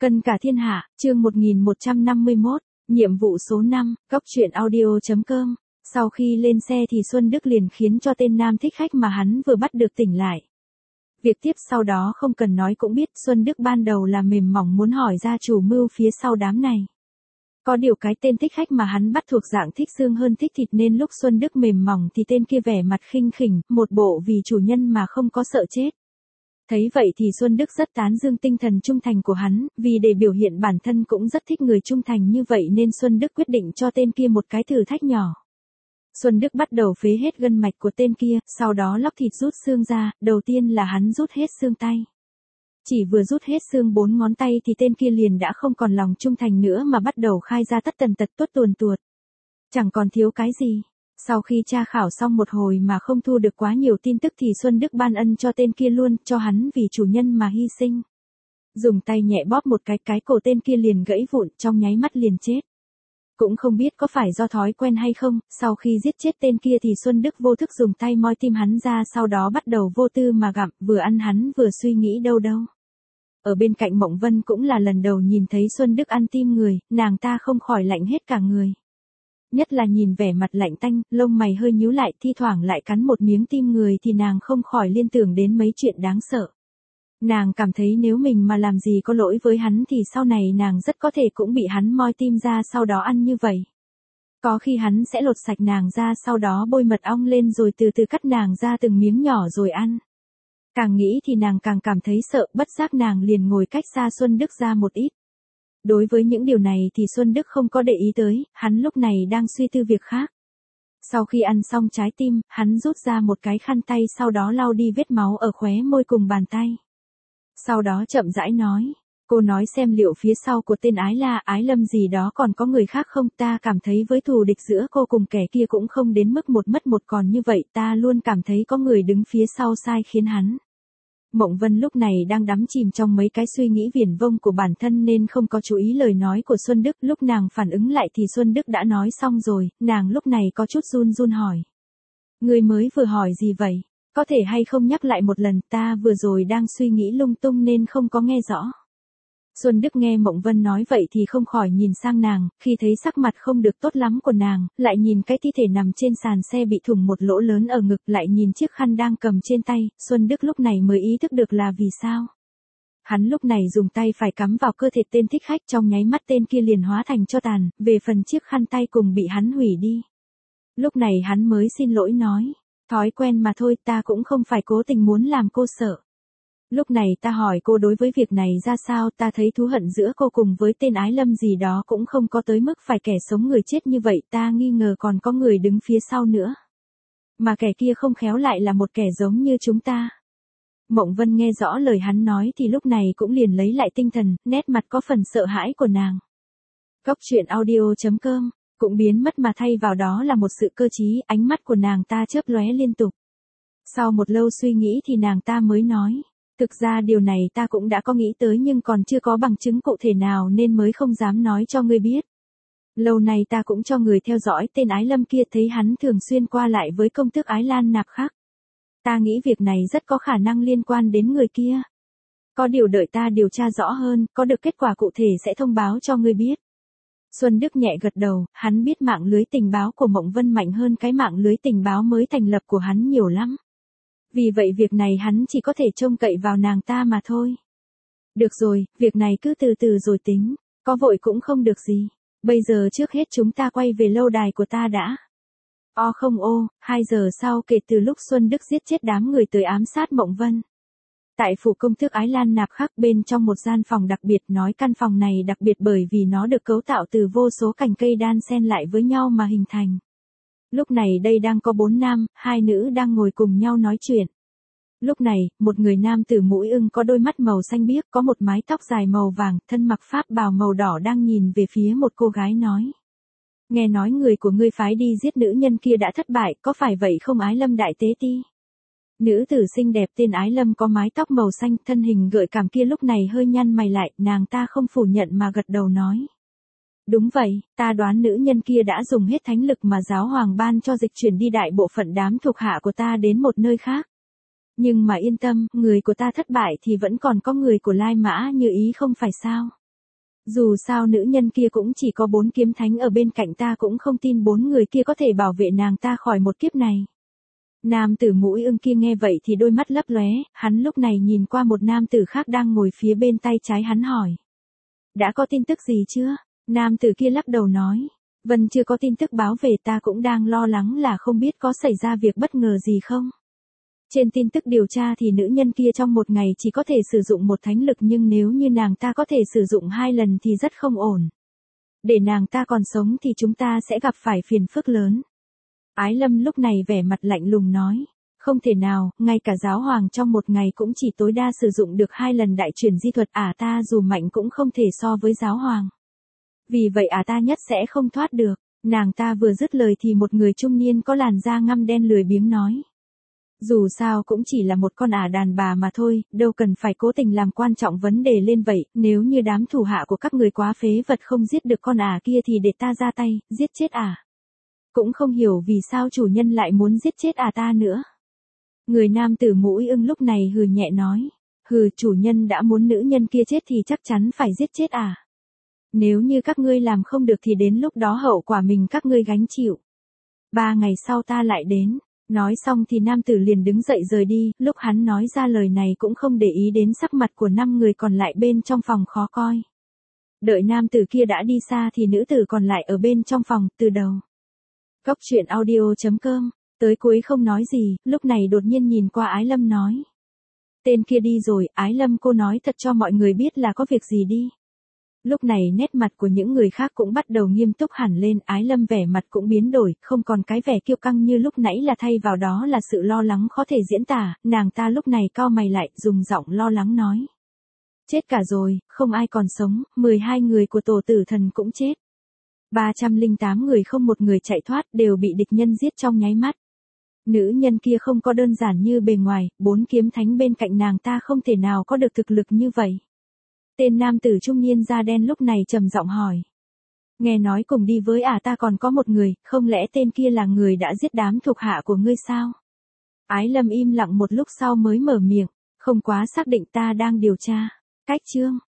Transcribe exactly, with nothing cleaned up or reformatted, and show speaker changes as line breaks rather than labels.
Cân cả thiên hạ, chương một nghìn một trăm năm mươi mốt, nhiệm vụ số năm, góc truyện audio.com. Sau khi lên xe thì Xuân Đức liền khiến cho tên nam thích khách mà hắn vừa bắt được tỉnh lại. Việc tiếp sau đó không cần nói cũng biết, Xuân Đức ban đầu là mềm mỏng muốn hỏi ra chủ mưu phía sau đám này. Có điều cái tên thích khách mà hắn bắt thuộc dạng thích xương hơn thích thịt nên lúc Xuân Đức mềm mỏng thì tên kia vẻ mặt khinh khỉnh, một bộ vì chủ nhân mà không có sợ chết. Thấy vậy thì Xuân Đức rất tán dương tinh thần trung thành của hắn, vì để biểu hiện bản thân cũng rất thích người trung thành như vậy nên Xuân Đức quyết định cho tên kia một cái thử thách nhỏ. Xuân Đức bắt đầu phế hết gân mạch của tên kia, sau đó lóc thịt rút xương ra, đầu tiên là hắn rút hết xương tay. Chỉ vừa rút hết xương bốn ngón tay thì tên kia liền đã không còn lòng trung thành nữa mà bắt đầu khai ra tất tần tật tuốt tuồn tuột. Chẳng còn thiếu cái gì. Sau khi tra khảo xong một hồi mà không thu được quá nhiều tin tức thì Xuân Đức ban ân cho tên kia luôn, cho hắn vì chủ nhân mà hy sinh. Dùng tay nhẹ bóp một cái, cái cổ tên kia liền gãy vụn, trong nháy mắt liền chết. Cũng không biết có phải do thói quen hay không, sau khi giết chết tên kia thì Xuân Đức vô thức dùng tay moi tim hắn ra, sau đó bắt đầu vô tư mà gặm, vừa ăn hắn vừa suy nghĩ đâu đâu. Ở bên cạnh Mộng Vân cũng là lần đầu nhìn thấy Xuân Đức ăn tim người, nàng ta không khỏi lạnh hết cả người. Nhất là nhìn vẻ mặt lạnh tanh, lông mày hơi nhíu lại, thi thoảng lại cắn một miếng tim người thì nàng không khỏi liên tưởng đến mấy chuyện đáng sợ. Nàng cảm thấy nếu mình mà làm gì có lỗi với hắn thì sau này nàng rất có thể cũng bị hắn moi tim ra sau đó ăn như vậy. Có khi hắn sẽ lột sạch nàng ra sau đó bôi mật ong lên rồi từ từ cắt nàng ra từng miếng nhỏ rồi ăn. Càng nghĩ thì nàng càng cảm thấy sợ, bất giác nàng liền ngồi cách xa Xuân Đức ra một ít. Đối với những điều này thì Xuân Đức không có để ý tới, hắn lúc này đang suy tư việc khác. Sau khi ăn xong trái tim, hắn rút ra một cái khăn tay sau đó lau đi vết máu ở khóe môi cùng bàn tay. Sau đó chậm rãi nói, cô nói xem liệu phía sau của tên Ái La, Ái Lâm gì đó còn có người khác không, ta cảm thấy với thù địch giữa cô cùng kẻ kia cũng không đến mức một mất một còn như vậy, ta luôn cảm thấy có người đứng phía sau sai khiến hắn. Mộng Vân lúc này đang đắm chìm trong mấy cái suy nghĩ viển vông của bản thân nên không có chú ý lời nói của Xuân Đức, lúc nàng phản ứng lại thì Xuân Đức đã nói xong rồi, nàng lúc này có chút run run hỏi. Người mới vừa hỏi gì vậy? Có thể hay không nhắc lại một lần, ta vừa rồi đang suy nghĩ lung tung nên không có nghe rõ. Xuân Đức nghe Mộng Vân nói vậy thì không khỏi nhìn sang nàng, khi thấy sắc mặt không được tốt lắm của nàng, lại nhìn cái thi thể nằm trên sàn xe bị thủng một lỗ lớn ở ngực, lại nhìn chiếc khăn đang cầm trên tay, Xuân Đức lúc này mới ý thức được là vì sao. Hắn lúc này dùng tay phải cắm vào cơ thể tên thích khách, trong nháy mắt tên kia liền hóa thành tro tàn, về phần chiếc khăn tay cùng bị hắn hủy đi. Lúc này hắn mới xin lỗi nói, thói quen mà thôi, ta cũng không phải cố tình muốn làm cô sợ. Lúc này ta hỏi cô đối với việc này ra sao, ta thấy thú hận giữa cô cùng với tên Ái Lâm gì đó cũng không có tới mức phải kẻ sống người chết như vậy, ta nghi ngờ còn có người đứng phía sau nữa. Mà kẻ kia không khéo lại là một kẻ giống như chúng ta. Mộng Vân nghe rõ lời hắn nói thì lúc này cũng liền lấy lại tinh thần, nét mặt có phần sợ hãi của nàng. Góc truyện audio.com cũng biến mất mà thay vào đó là một sự cơ trí, ánh mắt của nàng ta chớp lóe liên tục. Sau một lâu suy nghĩ thì nàng ta mới nói. Thực ra điều này ta cũng đã có nghĩ tới nhưng còn chưa có bằng chứng cụ thể nào nên mới không dám nói cho ngươi biết. Lâu nay ta cũng cho người theo dõi tên Ái Lâm kia, thấy hắn thường xuyên qua lại với công tước Ái Lan Nạp khác. Ta nghĩ việc này rất có khả năng liên quan đến người kia. Có điều đợi ta điều tra rõ hơn, có được kết quả cụ thể sẽ thông báo cho ngươi biết. Xuân Đức nhẹ gật đầu, hắn biết mạng lưới tình báo của Mộng Vân mạnh hơn cái mạng lưới tình báo mới thành lập của hắn nhiều lắm. Vì vậy việc này hắn chỉ có thể trông cậy vào nàng ta mà thôi. Được rồi, việc này cứ từ từ rồi tính, có vội cũng không được gì. Bây giờ trước hết chúng ta quay về lâu đài của ta đã. O không ô, hai giờ sau kể từ lúc Xuân Đức giết chết đám người tới ám sát Mộng Vân. Tại phủ công tước Ái Lan Nạp khác, bên trong một gian phòng đặc biệt, nói căn phòng này đặc biệt bởi vì nó được cấu tạo từ vô số cành cây đan xen lại với nhau mà hình thành. Lúc này đây đang có bốn nam, hai nữ đang ngồi cùng nhau nói chuyện. Lúc này, một người nam tử mũi ưng có đôi mắt màu xanh biếc, có một mái tóc dài màu vàng, thân mặc pháp bào màu đỏ đang nhìn về phía một cô gái nói. Nghe nói người của ngươi phái đi giết nữ nhân kia đã thất bại, có phải vậy không Ái Lâm đại tế ti? Nữ tử xinh đẹp tên Ái Lâm có mái tóc màu xanh, thân hình gợi cảm kia lúc này hơi nhăn mày lại, nàng ta không phủ nhận mà gật đầu nói. Đúng vậy, ta đoán nữ nhân kia đã dùng hết thánh lực mà giáo hoàng ban cho dịch chuyển đi đại bộ phận đám thuộc hạ của ta đến một nơi khác. Nhưng mà yên tâm, người của ta thất bại thì vẫn còn có người của Lai Mã như ý không phải sao? Dù sao nữ nhân kia cũng chỉ có bốn kiếm thánh ở bên cạnh ta, cũng không tin bốn người kia có thể bảo vệ nàng ta khỏi một kiếp này. Nam tử mũi ưng kia nghe vậy thì đôi mắt lấp lóe, hắn lúc này nhìn qua một nam tử khác đang ngồi phía bên tay trái hắn hỏi. Đã có tin tức gì chưa? Nam tử kia lắc đầu nói. Vân chưa có tin tức báo về, ta cũng đang lo lắng là không biết có xảy ra việc bất ngờ gì không. Trên tin tức điều tra thì nữ nhân kia trong một ngày chỉ có thể sử dụng một thánh lực, nhưng nếu như nàng ta có thể sử dụng hai lần thì rất không ổn. Để nàng ta còn sống thì chúng ta sẽ gặp phải phiền phức lớn. Ái Lâm lúc này vẻ mặt lạnh lùng nói. Không thể nào, ngay cả giáo hoàng trong một ngày cũng chỉ tối đa sử dụng được hai lần đại truyền di thuật, à ta dù mạnh cũng không thể so với giáo hoàng. Vì vậy à ta nhất sẽ không thoát được. Nàng ta vừa dứt lời thì một người trung niên có làn da ngăm đen lười biếng nói. Dù sao cũng chỉ là một con ả đàn bà mà thôi, đâu cần phải cố tình làm quan trọng vấn đề lên vậy, nếu như đám thủ hạ của các người quá phế vật không giết được con ả kia thì để ta ra tay, giết chết ả. Cũng không hiểu vì sao chủ nhân lại muốn giết chết ả ta nữa. Người nam tử mũi ưng lúc này hừ nhẹ nói, hừ, chủ nhân đã muốn nữ nhân kia chết thì chắc chắn phải giết chết ả. Nếu như các ngươi làm không được thì đến lúc đó hậu quả mình các ngươi gánh chịu. Ba ngày sau ta lại đến. Nói xong thì nam tử liền đứng dậy rời đi, lúc hắn nói ra lời này cũng không để ý đến sắc mặt của năm người còn lại bên trong phòng khó coi. Đợi nam tử kia đã đi xa thì nữ tử còn lại ở bên trong phòng, từ đầu. Cốc truyện audio chấm com, tới cuối không nói gì, lúc này đột nhiên nhìn qua Ái Lâm nói. Tên kia đi rồi, Ái Lâm cô nói thật cho mọi người biết là có việc gì đi. Lúc này nét mặt của những người khác cũng bắt đầu nghiêm túc hẳn lên, Ái Lâm vẻ mặt cũng biến đổi, không còn cái vẻ kiêu căng như lúc nãy là thay vào đó là sự lo lắng khó thể diễn tả, nàng ta lúc này cau mày lại, dùng giọng lo lắng nói. Chết cả rồi, không ai còn sống, mười hai người của tổ tử thần cũng chết. ba trăm lẻ tám người không một người chạy thoát, đều bị địch nhân giết trong nháy mắt. Nữ nhân kia không có đơn giản như bề ngoài, bốn kiếm thánh bên cạnh nàng ta không thể nào có được thực lực như vậy. Tên nam tử trung niên da đen lúc này trầm giọng hỏi. Nghe nói cùng đi với ả ta còn có một người, không lẽ tên kia là người đã giết đám thuộc hạ của ngươi sao? Ái Lâm im lặng một lúc sau mới mở miệng, không quá xác định, ta đang điều tra. Cách chương